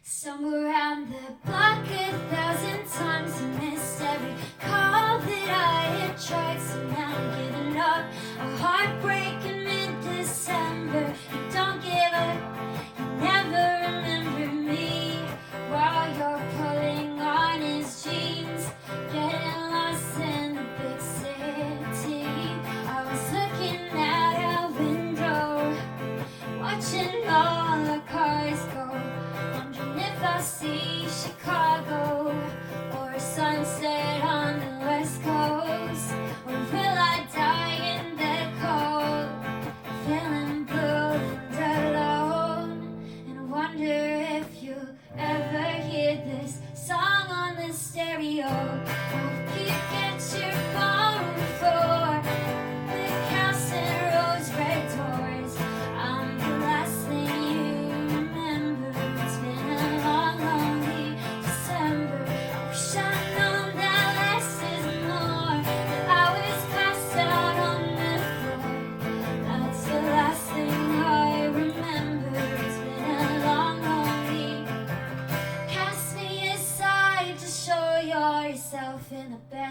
Somewhere around the block 1,000 times, you missed every call that I had tried. So now I'm giving up, a heartbreak in mid-December. You don't give up, you never remember me. While you're pulling on his jeans, getting lost in the big city. I was looking out a window, watching all the cars go, wondering if I'll see Chicago or a sunset on the West Coast. Or will I die in the cold, feeling blue and alone? And I wonder if you'll ever hear this song on the stereo. I hope you get your phone before the house and rose red doors. I'm the last thing you remember. It's been a long, lonely December. I wish I'd known that less is more, that I was passed out on the floor. That's the last thing I remember. It's been a long, lonely. Cast me aside to show yourself in the bed.